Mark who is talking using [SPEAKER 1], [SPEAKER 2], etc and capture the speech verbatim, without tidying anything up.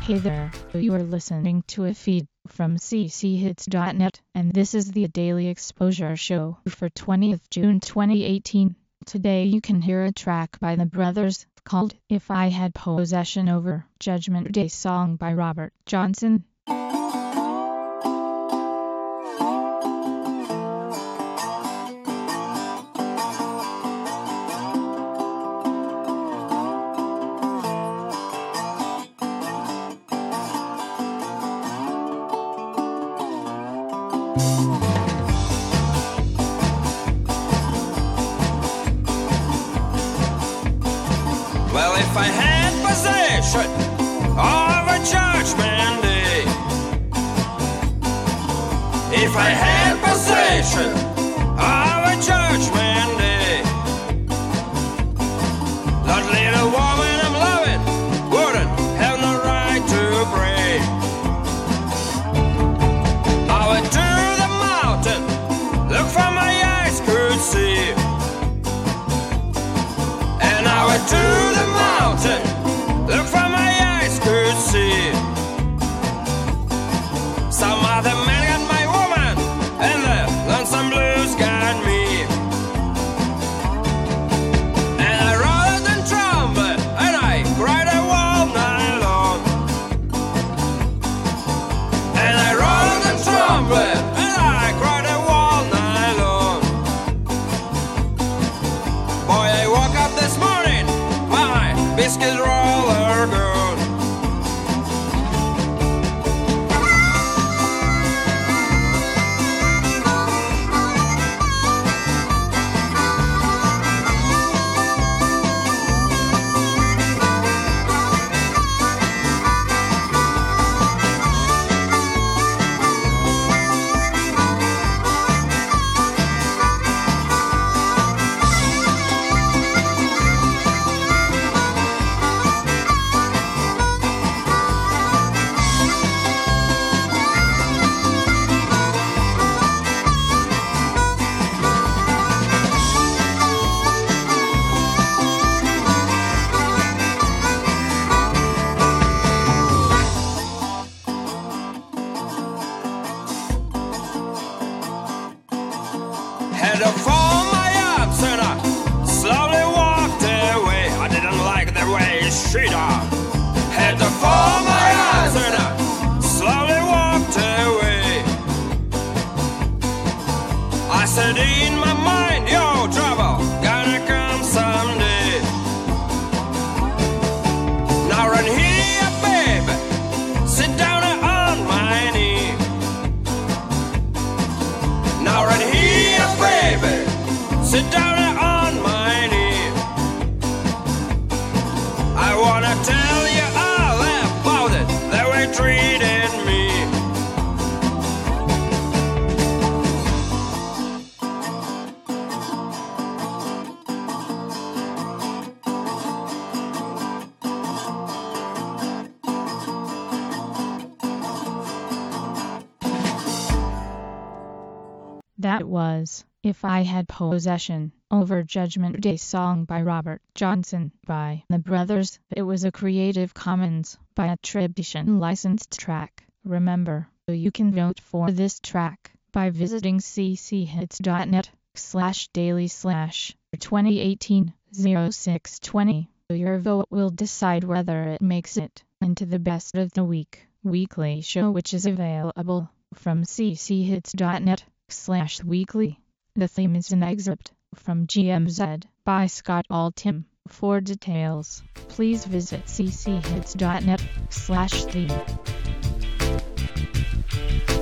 [SPEAKER 1] Hey there, you are listening to a feed from c c hits dot net, and this is the Daily Exposure Show for twentieth of June twenty eighteen. Today you can hear a track by the Brothers called If I Had Possession Over Judgment Day, song by Robert Johnson.
[SPEAKER 2] Well, if I had possession of a judgment day, if I had possession of a judgment day, that little woman I'm loving wouldn't have no right to pray. I went to the mountain, look for my eyes could see, and I went to the mountain, look for my eyes could see. Some other man got my woman, and the lonesome blues got me. And I rolled and trembled, and I cried all night long. And I rolled and trembled, and I cried all night long. Boy, I woke up this morning, my biscuit roller gone. Had to fold my arms and I slowly walked away. I didn't like the way she done. Had to fold my arms and I slowly walked away. I said in my mind, yo, trouble gonna come someday. Now run here, baby, sit down on my knee. Now run here, baby, sit down on my knee. I wanna tell you all about it, the way you treated me.
[SPEAKER 1] That was If I Had Possession Over Judgment Day, song by Robert Johnson by the Brothers. It was a Creative Commons by attribution licensed track. Remember, you can vote for this track by visiting c c hits dot net slash daily slash twenty eighteen oh six twenty. Your vote will decide whether it makes it into the Best of the Week weekly show, which is available from c c hits dot net slash weekly. The theme is an excerpt from G M Z by Scott Altham. For details, please visit c c hits dot net slash theme.